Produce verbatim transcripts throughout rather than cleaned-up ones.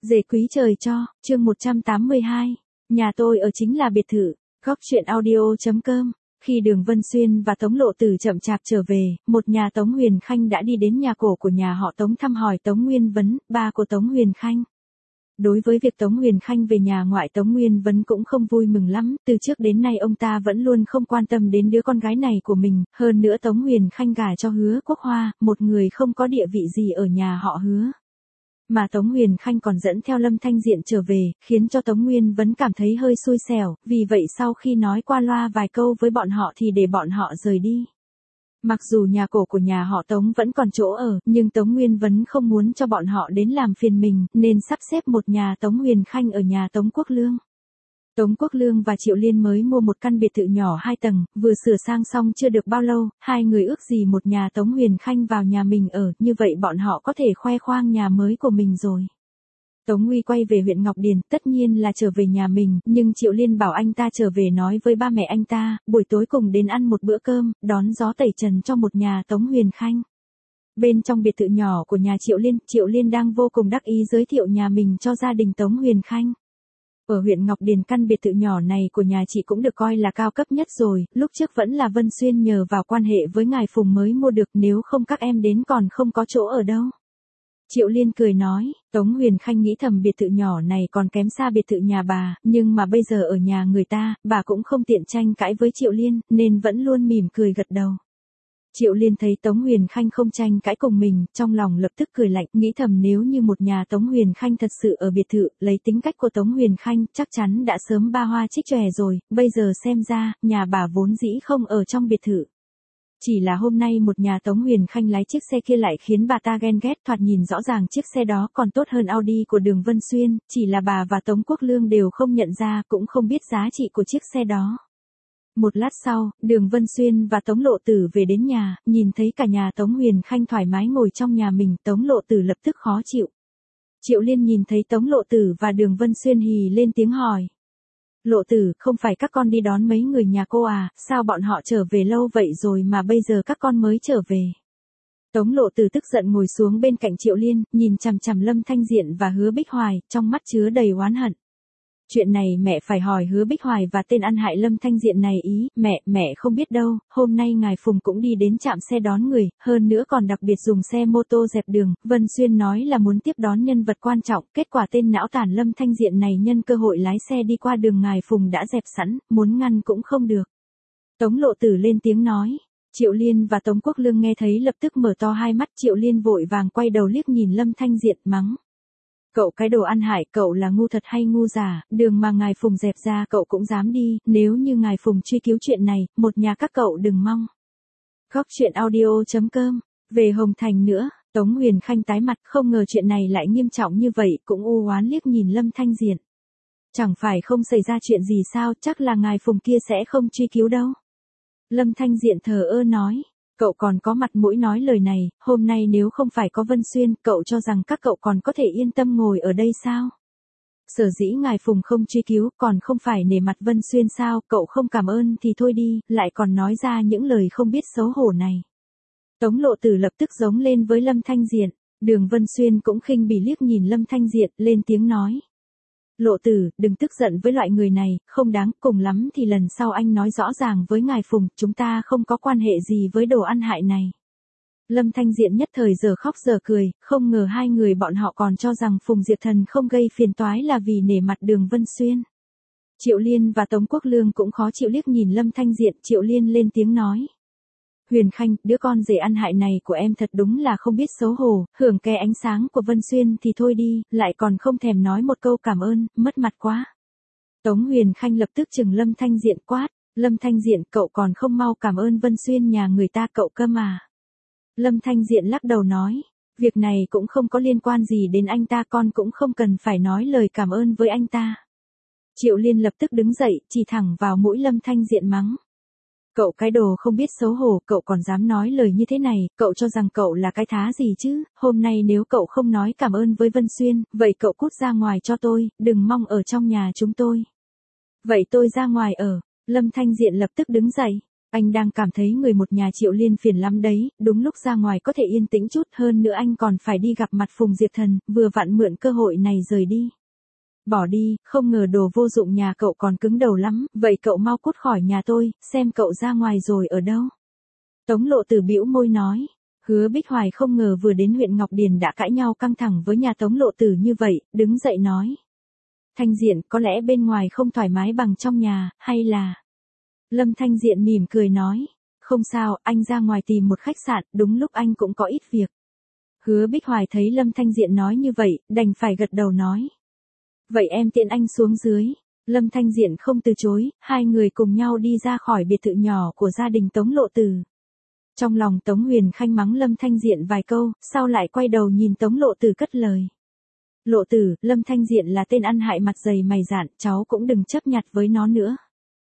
Dề quý trời cho, chương một trăm tám mươi hai. Nhà tôi ở chính là biệt thự. Góc truyện audio.com. Khi Đường Vân Xuyên và Tống Lộ Tử chậm chạp trở về, một nhà Tống Huyền Khanh đã đi đến nhà cổ của nhà họ Tống thăm hỏi Tống Nguyên Vấn, ba của Tống Huyền Khanh. Đối với việc Tống Huyền Khanh về nhà ngoại, Tống Nguyên Vấn cũng không vui mừng lắm, từ trước đến nay ông ta vẫn luôn không quan tâm đến đứa con gái này của mình, hơn nữa Tống Huyền Khanh gả cho Hứa Quốc Hoa, một người không có địa vị gì ở nhà họ Hứa. Mà Tống Huyền Khanh còn dẫn theo Lâm Thanh Diện trở về, khiến cho Tống Nguyên Vấn cảm thấy hơi xui xẻo, vì vậy sau khi nói qua loa vài câu với bọn họ thì để bọn họ rời đi. Mặc dù nhà cổ của nhà họ Tống vẫn còn chỗ ở, nhưng Tống Nguyên Vấn không muốn cho bọn họ đến làm phiền mình, nên sắp xếp một nhà Tống Huyền Khanh ở nhà Tống Quốc Lương. Tống Quốc Lương và Triệu Liên mới mua một căn biệt thự nhỏ hai tầng, vừa sửa sang xong chưa được bao lâu, hai người ước gì một nhà Tống Huyền Khanh vào nhà mình ở, như vậy bọn họ có thể khoe khoang nhà mới của mình rồi. Tống Huy quay về huyện Ngọc Điền, tất nhiên là trở về nhà mình, nhưng Triệu Liên bảo anh ta trở về nói với ba mẹ anh ta, buổi tối cùng đến ăn một bữa cơm, đón gió tẩy trần cho một nhà Tống Huyền Khanh. Bên trong biệt thự nhỏ của nhà Triệu Liên, Triệu Liên đang vô cùng đắc ý giới thiệu nhà mình cho gia đình Tống Huyền Khanh. Ở huyện Ngọc Điền, căn biệt thự nhỏ này của nhà chị cũng được coi là cao cấp nhất rồi, lúc trước vẫn là Vân Xuyên nhờ vào quan hệ với ngài Phùng mới mua được, nếu không các em đến còn không có chỗ ở đâu. Triệu Liên cười nói, Tống Huyền Khanh nghĩ thầm biệt thự nhỏ này còn kém xa biệt thự nhà bà, nhưng mà bây giờ ở nhà người ta, bà cũng không tiện tranh cãi với Triệu Liên, nên vẫn luôn mỉm cười gật đầu. Triệu Liên thấy Tống Huyền Khanh không tranh cãi cùng mình, trong lòng lập tức cười lạnh, nghĩ thầm nếu như một nhà Tống Huyền Khanh thật sự ở biệt thự, lấy tính cách của Tống Huyền Khanh, chắc chắn đã sớm ba hoa trích chòe rồi, bây giờ xem ra, nhà bà vốn dĩ không ở trong biệt thự. Chỉ là hôm nay một nhà Tống Huyền Khanh lái chiếc xe kia lại khiến bà ta ghen ghét, thoạt nhìn rõ ràng chiếc xe đó còn tốt hơn Audi của Đường Vân Xuyên, chỉ là bà và Tống Quốc Lương đều không nhận ra, cũng không biết giá trị của chiếc xe đó. Một lát sau, Đường Vân Xuyên và Tống Lộ Tử về đến nhà, nhìn thấy cả nhà Tống Huyền Khanh thoải mái ngồi trong nhà mình, Tống Lộ Tử lập tức khó chịu. Triệu Liên nhìn thấy Tống Lộ Tử và Đường Vân Xuyên hì lên tiếng hỏi. Lộ Tử, không phải các con đi đón mấy người nhà cô à, sao bọn họ trở về lâu vậy rồi mà bây giờ các con mới trở về. Tống Lộ Tử tức giận ngồi xuống bên cạnh Triệu Liên, nhìn chằm chằm Lâm Thanh Diện và Hứa Bích Hoài, trong mắt chứa đầy oán hận. Chuyện này mẹ phải hỏi Hứa Bích Hoài và tên ăn hại Lâm Thanh Diện này ý, mẹ, mẹ không biết đâu, hôm nay ngài Phùng cũng đi đến trạm xe đón người, hơn nữa còn đặc biệt dùng xe mô tô dẹp đường, Vân Xuyên nói là muốn tiếp đón nhân vật quan trọng, kết quả tên não tàn Lâm Thanh Diện này nhân cơ hội lái xe đi qua đường ngài Phùng đã dẹp sẵn, muốn ngăn cũng không được. Tống Lộ Tử lên tiếng nói. Triệu Liên và Tống Quốc Lương nghe thấy lập tức mở to hai mắt, Triệu Liên vội vàng quay đầu liếc nhìn Lâm Thanh Diện mắng. Cậu cái đồ ăn hại, cậu là ngu thật hay ngu giả, đường mà ngài Phùng dẹp ra cậu cũng dám đi, nếu như ngài Phùng truy cứu chuyện này, một nhà các cậu đừng mong. Góc truyện audio.com. Về Hồng Thành nữa, Tống Huyền Khanh tái mặt, không ngờ chuyện này lại nghiêm trọng như vậy, cũng u oán liếc nhìn Lâm Thanh Diện. Chẳng phải không xảy ra chuyện gì sao, chắc là ngài Phùng kia sẽ không truy cứu đâu. Lâm Thanh Diện thờ ơ nói. Cậu còn có mặt mũi nói lời này, hôm nay nếu không phải có Vân Xuyên, cậu cho rằng các cậu còn có thể yên tâm ngồi ở đây sao? Sở dĩ ngài Phùng không truy cứu, còn không phải nể mặt Vân Xuyên sao, cậu không cảm ơn thì thôi đi, lại còn nói ra những lời không biết xấu hổ này. Tống Lộ Tử lập tức giống lên với Lâm Thanh Diện, Đường Vân Xuyên cũng khinh bỉ liếc nhìn Lâm Thanh Diện, lên tiếng nói. Lộ Tử, đừng tức giận với loại người này, không đáng, cùng lắm thì lần sau anh nói rõ ràng với ngài Phùng, chúng ta không có quan hệ gì với đồ ăn hại này. Lâm Thanh Diện nhất thời giờ khóc giờ cười, không ngờ hai người bọn họ còn cho rằng Phùng Diệp Thần không gây phiền toái là vì nể mặt Đường Vân Xuyên. Triệu Liên và Tống Quốc Lương cũng khó chịu liếc nhìn Lâm Thanh Diện, Triệu Liên lên tiếng nói. Huyền Khanh, đứa con rể ăn hại này của em thật đúng là không biết xấu hổ, hưởng cái ánh sáng của Vân Xuyên thì thôi đi, lại còn không thèm nói một câu cảm ơn, mất mặt quá. Tống Huyền Khanh lập tức chừng Lâm Thanh Diện quát, Lâm Thanh Diện cậu còn không mau cảm ơn Vân Xuyên nhà người ta cậu cơ mà. Lâm Thanh Diện lắc đầu nói, việc này cũng không có liên quan gì đến anh ta, con cũng không cần phải nói lời cảm ơn với anh ta. Triệu Liên lập tức đứng dậy, chỉ thẳng vào mũi Lâm Thanh Diện mắng. Cậu cái đồ không biết xấu hổ, cậu còn dám nói lời như thế này, cậu cho rằng cậu là cái thá gì chứ, hôm nay nếu cậu không nói cảm ơn với Vân Xuyên, vậy cậu cút ra ngoài cho tôi, đừng mong ở trong nhà chúng tôi. Vậy tôi ra ngoài ở, Lâm Thanh Diện lập tức đứng dậy, Anh đang cảm thấy người một nhà Triệu Liên phiền lắm đấy, đúng lúc ra ngoài có thể yên tĩnh chút, hơn nữa anh còn phải đi gặp mặt Phùng Diệp Thần, vừa vặn mượn cơ hội này rời đi. Bỏ đi, không ngờ đồ vô dụng nhà cậu còn cứng đầu lắm, vậy cậu mau cút khỏi nhà tôi, xem cậu ra ngoài rồi ở đâu. Tống Lộ Tử bĩu môi nói. Hứa Bích Hoài không ngờ vừa đến huyện Ngọc Điền đã cãi nhau căng thẳng với nhà Tống Lộ Tử như vậy, đứng dậy nói. Thanh Diện, có lẽ bên ngoài không thoải mái bằng trong nhà, hay là... Lâm Thanh Diện mỉm cười nói. Không sao, anh ra ngoài tìm một khách sạn, đúng lúc anh cũng có ít việc. Hứa Bích Hoài thấy Lâm Thanh Diện nói như vậy, đành phải gật đầu nói. Vậy em tiện anh xuống dưới. Lâm Thanh Diện không từ chối, hai người cùng nhau đi ra khỏi biệt thự nhỏ của gia đình Tống Lộ Tử. Trong lòng Tống Huyền Khanh mắng Lâm Thanh Diện vài câu, sau lại quay đầu nhìn Tống Lộ Tử cất lời. Lộ Tử, Lâm Thanh Diện là tên ăn hại mặt dày mày dạn, cháu cũng đừng chấp nhặt với nó nữa.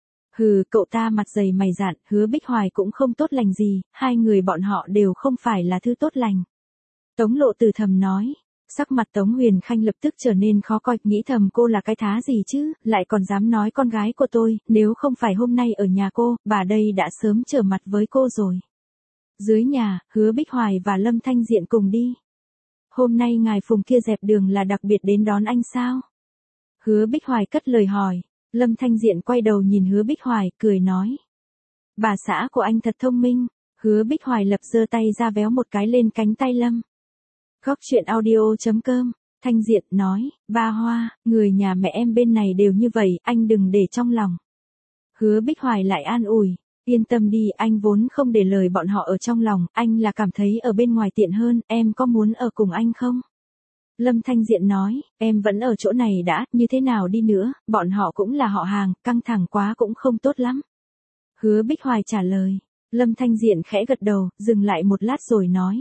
Hừ, cậu ta mặt dày mày dạn, Hứa Bích Hoài cũng không tốt lành gì, hai người bọn họ đều không phải là thứ tốt lành. Tống Lộ Tử thầm nói. Sắc mặt Tống Huyền Khanh lập tức trở nên khó coi, nghĩ thầm cô là cái thá gì chứ, lại còn dám nói con gái của tôi, nếu không phải hôm nay ở nhà cô, bà đây đã sớm trở mặt với cô rồi. Dưới nhà, Hứa Bích Hoài và Lâm Thanh Diện cùng đi. Hôm nay ngài Phùng kia dẹp đường là đặc biệt đến đón anh sao? Hứa Bích Hoài cất lời hỏi, Lâm Thanh Diện quay đầu nhìn Hứa Bích Hoài, cười nói. Bà xã của anh thật thông minh, Hứa Bích Hoài lập giơ tay ra véo một cái lên cánh tay Lâm. Góc chuyện audio chấm com, Thanh Diện nói, ba Hoa, người nhà mẹ em bên này đều như vậy, anh đừng để trong lòng. Hứa Bích Hoài lại an ủi, yên tâm đi, anh vốn không để lời bọn họ ở trong lòng, anh là cảm thấy ở bên ngoài tiện hơn, em có muốn ở cùng anh không? Lâm Thanh Diện nói, em vẫn ở chỗ này đã, như thế nào đi nữa, bọn họ cũng là họ hàng, căng thẳng quá cũng không tốt lắm. Hứa Bích Hoài trả lời, Lâm Thanh Diện khẽ gật đầu, dừng lại một lát rồi nói.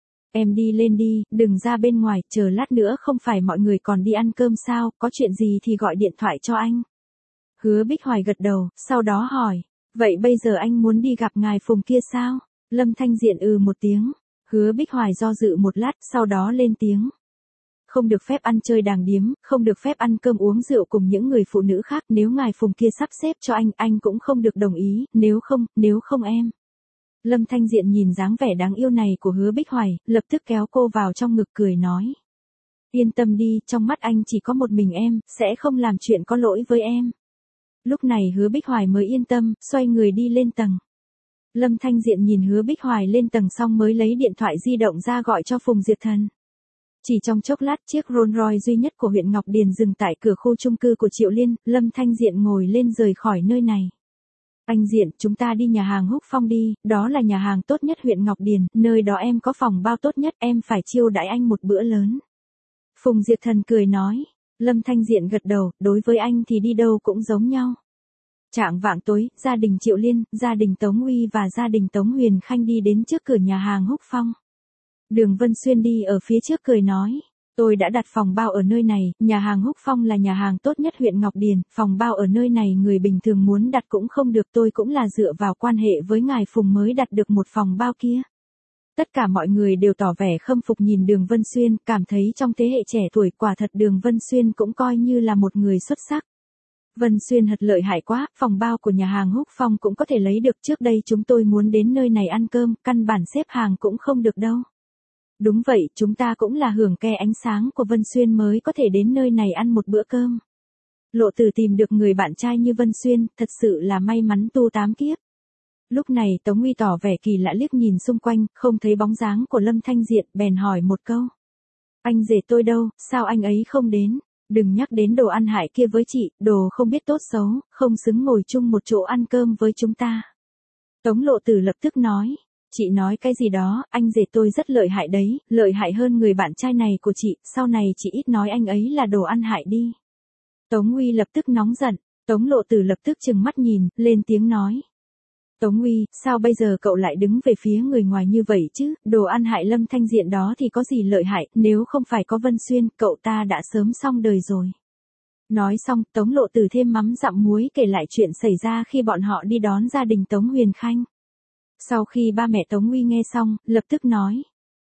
Em đi lên đi, đừng ra bên ngoài, chờ lát nữa không phải mọi người còn đi ăn cơm sao, có chuyện gì thì gọi điện thoại cho anh. Hứa Bích Hoài gật đầu, sau đó hỏi, vậy bây giờ anh muốn đi gặp ngài Phùng kia sao? Lâm Thanh Diện ừ một tiếng, Hứa Bích Hoài do dự một lát, sau đó lên tiếng. Không được phép ăn chơi đàng điếm, không được phép ăn cơm uống rượu cùng những người phụ nữ khác, nếu ngài Phùng kia sắp xếp cho anh, anh cũng không được đồng ý, nếu không, nếu không em. Lâm Thanh Diện nhìn dáng vẻ đáng yêu này của Hứa Bích Hoài, lập tức kéo cô vào trong ngực cười nói. Yên tâm đi, trong mắt anh chỉ có một mình em, sẽ không làm chuyện có lỗi với em. Lúc này Hứa Bích Hoài mới yên tâm, xoay người đi lên tầng. Lâm Thanh Diện nhìn Hứa Bích Hoài lên tầng xong mới lấy điện thoại di động ra gọi cho Phùng Diệp Thần. Chỉ trong chốc lát chiếc Rolls Royce duy nhất của huyện Ngọc Điền dừng tại cửa khu chung cư của Triệu Liên, Lâm Thanh Diện ngồi lên rời khỏi nơi này. Anh Diện, chúng ta đi nhà hàng Húc Phong đi, đó là nhà hàng tốt nhất huyện Ngọc Điền, nơi đó em có phòng bao tốt nhất, em phải chiêu đãi anh một bữa lớn. Phùng Diệp Thần cười nói, Lâm Thanh Diện gật đầu, đối với anh thì đi đâu cũng giống nhau. Trạng vạng tối, gia đình Triệu Liên, gia đình Tống Uy và gia đình Tống Huyền Khanh đi đến trước cửa nhà hàng Húc Phong. Đường Vân Xuyên đi ở phía trước cười nói. Tôi đã đặt phòng bao ở nơi này, nhà hàng Húc Phong là nhà hàng tốt nhất huyện Ngọc Điền, phòng bao ở nơi này người bình thường muốn đặt cũng không được, tôi cũng là dựa vào quan hệ với ngài Phùng mới đặt được một phòng bao kia. Tất cả mọi người đều tỏ vẻ khâm phục nhìn Đường Vân Xuyên, cảm thấy trong thế hệ trẻ tuổi quả thật Đường Vân Xuyên cũng coi như là một người xuất sắc. Vân Xuyên thật lợi hại quá, phòng bao của nhà hàng Húc Phong cũng có thể lấy được, trước đây chúng tôi muốn đến nơi này ăn cơm, căn bản xếp hàng cũng không được đâu. Đúng vậy, chúng ta cũng là hưởng ke ánh sáng của Vân Xuyên mới có thể đến nơi này ăn một bữa cơm. Lộ Tử tìm được người bạn trai như Vân Xuyên, thật sự là may mắn tu tám kiếp. Lúc này Tống Uy tỏ vẻ kỳ lạ liếc nhìn xung quanh, không thấy bóng dáng của Lâm Thanh Diện, bèn hỏi một câu. Anh rể tôi đâu, sao anh ấy không đến? Đừng nhắc đến đồ ăn hại kia với chị, đồ không biết tốt xấu, không xứng ngồi chung một chỗ ăn cơm với chúng ta. Tống Lộ Tử lập tức nói. Chị nói cái gì đó, anh rể tôi rất lợi hại đấy, lợi hại hơn người bạn trai này của chị, sau này chị ít nói anh ấy là đồ ăn hại đi. Tống Uy lập tức nóng giận, Tống Lộ Tử lập tức trừng mắt nhìn, lên tiếng nói. Tống Uy, sao bây giờ cậu lại đứng về phía người ngoài như vậy chứ, đồ ăn hại Lâm Thanh Diện đó thì có gì lợi hại, nếu không phải có Vân Xuyên, cậu ta đã sớm xong đời rồi. Nói xong, Tống Lộ Tử thêm mắm dặm muối kể lại chuyện xảy ra khi bọn họ đi đón gia đình Tống Huyền Khanh. Sau khi ba mẹ Tống Uy nghe xong, lập tức nói.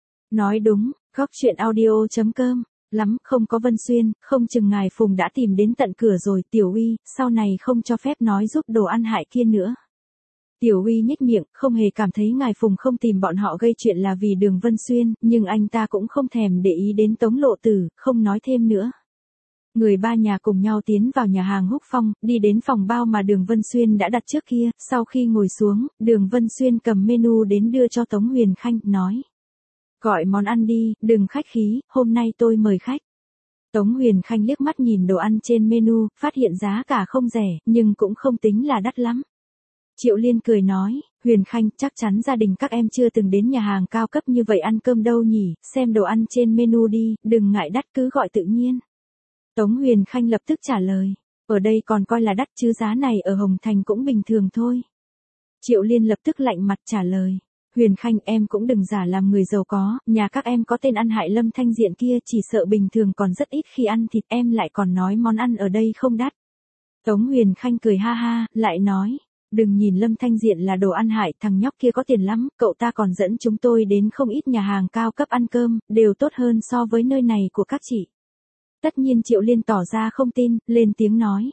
Nói đúng, góc chuyện audio chấm com, lắm, không có Vân Xuyên, không chừng ngài Phùng đã tìm đến tận cửa rồi, Tiểu Uy, sau này không cho phép nói giúp đồ ăn hại kia nữa. Tiểu Uy nhếch miệng, không hề cảm thấy ngài Phùng không tìm bọn họ gây chuyện là vì Đường Vân Xuyên, nhưng anh ta cũng không thèm để ý đến Tống Lộ Tử, không nói thêm nữa. Người ba nhà cùng nhau tiến vào nhà hàng Húc Phong, đi đến phòng bao mà Đường Vân Xuyên đã đặt trước kia, sau khi ngồi xuống, Đường Vân Xuyên cầm menu đến đưa cho Tống Huyền Khanh, nói. Gọi món ăn đi, đừng khách khí, hôm nay tôi mời khách. Tống Huyền Khanh liếc mắt nhìn đồ ăn trên menu, phát hiện giá cả không rẻ, nhưng cũng không tính là đắt lắm. Triệu Liên cười nói, Huyền Khanh, chắc chắn gia đình các em chưa từng đến nhà hàng cao cấp như vậy ăn cơm đâu nhỉ, xem đồ ăn trên menu đi, đừng ngại đắt cứ gọi tự nhiên. Tống Huyền Khanh lập tức trả lời, ở đây còn coi là đắt chứ giá này ở Hồng Thành cũng bình thường thôi. Triệu Liên lập tức lạnh mặt trả lời, Huyền Khanh em cũng đừng giả làm người giàu có, nhà các em có tên ăn hại Lâm Thanh Diện kia chỉ sợ bình thường còn rất ít khi ăn thịt em lại còn nói món ăn ở đây không đắt. Tống Huyền Khanh cười ha ha, lại nói, đừng nhìn Lâm Thanh Diện là đồ ăn hại, thằng nhóc kia có tiền lắm, cậu ta còn dẫn chúng tôi đến không ít nhà hàng cao cấp ăn cơm, đều tốt hơn so với nơi này của các chị. Tất nhiên Triệu Liên tỏ ra không tin, lên tiếng nói.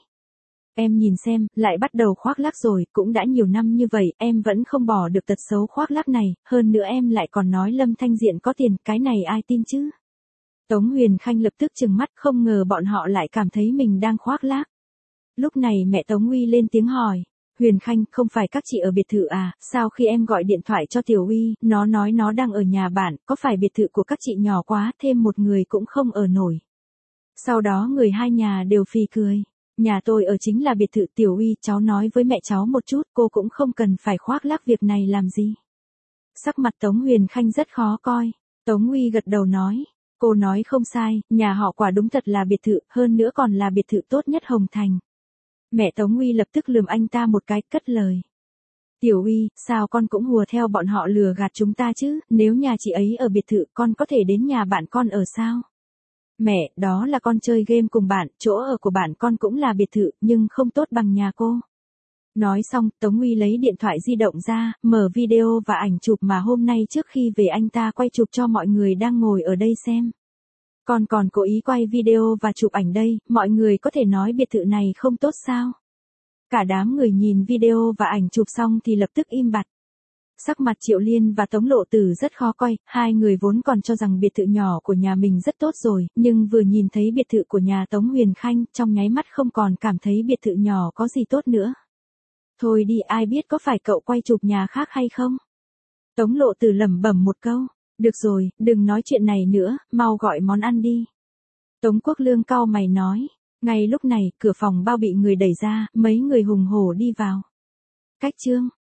Em nhìn xem, lại bắt đầu khoác lác rồi, cũng đã nhiều năm như vậy, em vẫn không bỏ được tật xấu khoác lác này, hơn nữa em lại còn nói Lâm Thanh Diện có tiền, cái này ai tin chứ? Tống Huyền Khanh lập tức trừng mắt, không ngờ bọn họ lại cảm thấy mình đang khoác lác. Lúc này mẹ Tống Uy lên tiếng hỏi, Huyền Khanh, không phải các chị ở biệt thự à, sao khi em gọi điện thoại cho Tiểu Uy, nó nói nó đang ở nhà bạn, có phải biệt thự của các chị nhỏ quá, thêm một người cũng không ở nổi. Sau đó người hai nhà đều phì cười. Nhà tôi ở chính là biệt thự. Tiểu Uy, cháu nói với mẹ cháu một chút, cô cũng không cần phải khoác lác việc này làm gì. Sắc mặt Tống Huyền Khanh rất khó coi. Tống Uy gật đầu nói, cô nói không sai, nhà họ quả đúng thật là biệt thự, hơn nữa còn là biệt thự tốt nhất Hồng Thành. Mẹ Tống Uy lập tức lườm anh ta một cái, cất lời. Tiểu Uy, sao con cũng hùa theo bọn họ lừa gạt chúng ta chứ, nếu nhà chị ấy ở biệt thự con có thể đến nhà bạn con ở sao? Mẹ, đó là con chơi game cùng bạn, chỗ ở của bạn con cũng là biệt thự, nhưng không tốt bằng nhà cô. Nói xong, Tống Uy lấy điện thoại di động ra, mở video và ảnh chụp mà hôm nay trước khi về anh ta quay chụp cho mọi người đang ngồi ở đây xem. Con còn cố ý quay video và chụp ảnh đây, mọi người có thể nói biệt thự này không tốt sao? Cả đám người nhìn video và ảnh chụp xong thì lập tức im bặt. Sắc mặt Triệu Liên và Tống Lộ Tử rất khó coi, hai người vốn còn cho rằng biệt thự nhỏ của nhà mình rất tốt rồi, nhưng vừa nhìn thấy biệt thự của nhà Tống Huyền Khanh, trong nháy mắt không còn cảm thấy biệt thự nhỏ có gì tốt nữa. Thôi đi, ai biết có phải cậu quay chụp nhà khác hay không? Tống Lộ Tử lẩm bẩm một câu, được rồi, đừng nói chuyện này nữa, mau gọi món ăn đi. Tống Quốc Lương cau mày nói, ngay lúc này, cửa phòng bao bị người đẩy ra, mấy người hùng hổ đi vào. Cách chương